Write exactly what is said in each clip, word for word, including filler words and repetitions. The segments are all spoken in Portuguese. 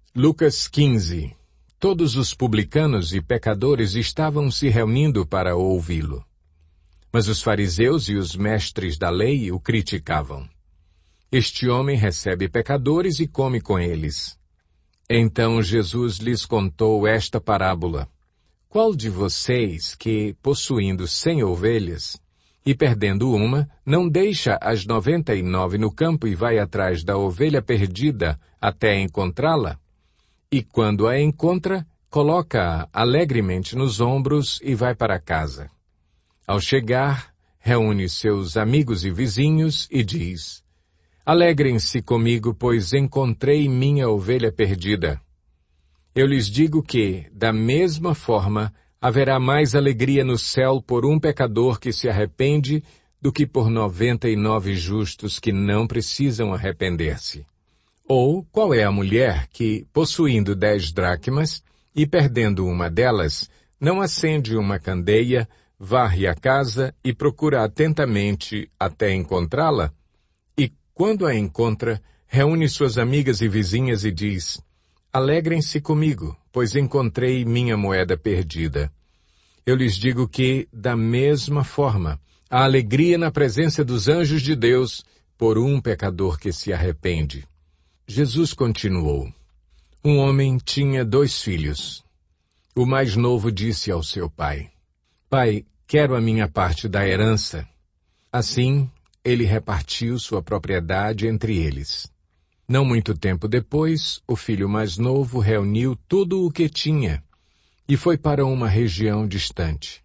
Lucas quinze. Todos os publicanos e pecadores estavam se reunindo para ouvi-lo. Mas os fariseus e os mestres da lei o criticavam. Este homem recebe pecadores e come com eles. Então Jesus lhes contou esta parábola. Qual de vocês que, possuindo cem ovelhas, e perdendo uma, não deixa as noventa e nove no campo e vai atrás da ovelha perdida até encontrá-la? E quando a encontra, coloca-a alegremente nos ombros e vai para casa. Ao chegar, reúne seus amigos e vizinhos e diz: Alegrem-se comigo, pois encontrei minha ovelha perdida. Eu lhes digo que, da mesma forma, haverá mais alegria no céu por um pecador que se arrepende do que por noventa e nove justos que não precisam arrepender-se. Ou, qual é a mulher que, possuindo dez dracmas e perdendo uma delas, não acende uma candeia, varre a casa e procura atentamente até encontrá-la? E, quando a encontra, reúne suas amigas e vizinhas e diz: Alegrem-se comigo, pois encontrei minha moeda perdida. Eu lhes digo que, da mesma forma, há alegria na presença dos anjos de Deus por um pecador que se arrepende. Jesus continuou. Um homem tinha dois filhos. O mais novo disse ao seu pai: Pai, quero a minha parte da herança. Assim, ele repartiu sua propriedade entre eles. Não muito tempo depois, o filho mais novo reuniu tudo o que tinha e foi para uma região distante.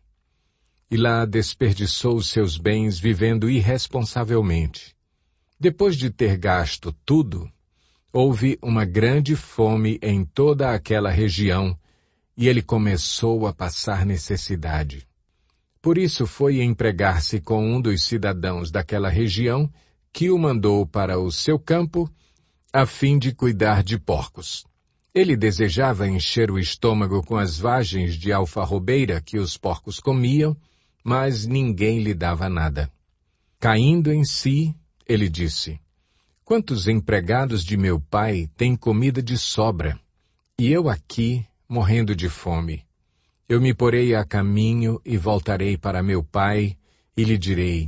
E lá desperdiçou seus bens vivendo irresponsavelmente. Depois de ter gasto tudo, houve uma grande fome em toda aquela região e ele começou a passar necessidade. Por isso foi empregar-se com um dos cidadãos daquela região que o mandou para o seu campo a fim de cuidar de porcos. Ele desejava encher o estômago com as vagens de alfarrobeira que os porcos comiam, mas ninguém lhe dava nada. Caindo em si, ele disse: Quantos empregados de meu pai têm comida de sobra, e eu aqui, morrendo de fome? Eu me porei a caminho e voltarei para meu pai, e lhe direi: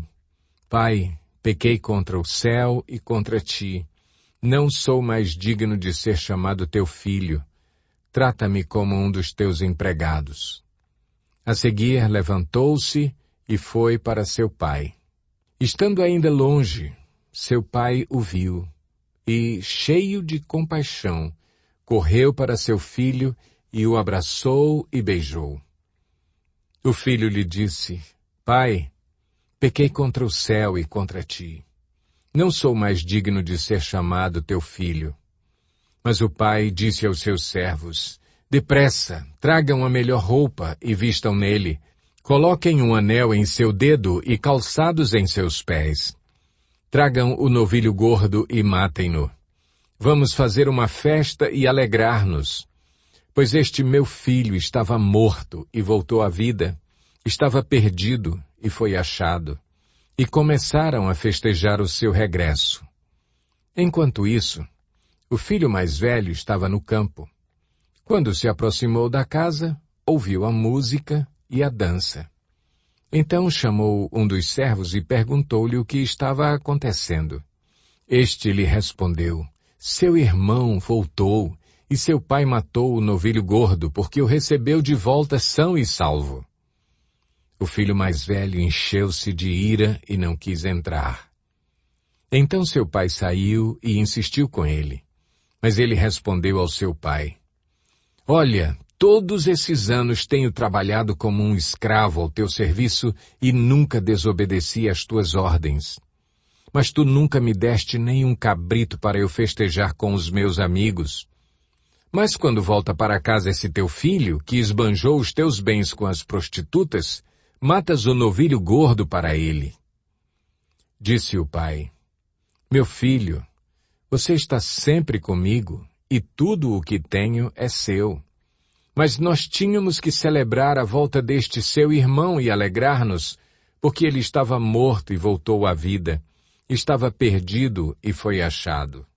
Pai, pequei contra o céu e contra ti. Não sou mais digno de ser chamado teu filho. Trata-me como um dos teus empregados. A seguir, levantou-se e foi para seu pai. Estando ainda longe, seu pai o viu e, cheio de compaixão, correu para seu filho e o abraçou e beijou. O filho lhe disse: Pai, pequei contra o céu e contra ti. Não sou mais digno de ser chamado teu filho. Mas o pai disse aos seus servos: Depressa, tragam a melhor roupa e vistam nele. Coloquem um anel em seu dedo e calçados em seus pés. Tragam o novilho gordo e matem-no. Vamos fazer uma festa e alegrar-nos. Pois este meu filho estava morto e voltou à vida, estava perdido e foi achado. E começaram a festejar o seu regresso. Enquanto isso, o filho mais velho estava no campo. Quando se aproximou da casa, ouviu a música e a dança. Então chamou um dos servos e perguntou-lhe o que estava acontecendo. Este lhe respondeu: Seu irmão voltou, e seu pai matou o novilho gordo, porque o recebeu de volta são e salvo. O filho mais velho encheu-se de ira e não quis entrar. Então seu pai saiu e insistiu com ele. Mas ele respondeu ao seu pai: Olha, todos esses anos tenho trabalhado como um escravo ao teu serviço e nunca desobedeci às tuas ordens. Mas tu nunca me deste nem um cabrito para eu festejar com os meus amigos. Mas quando volta para casa esse teu filho, que esbanjou os teus bens com as prostitutas, matas o novilho gordo para ele. Disse o pai: Meu filho, você está sempre comigo e tudo o que tenho é seu. Mas nós tínhamos que celebrar a volta deste seu irmão e alegrar-nos, porque ele estava morto e voltou à vida, estava perdido e foi achado.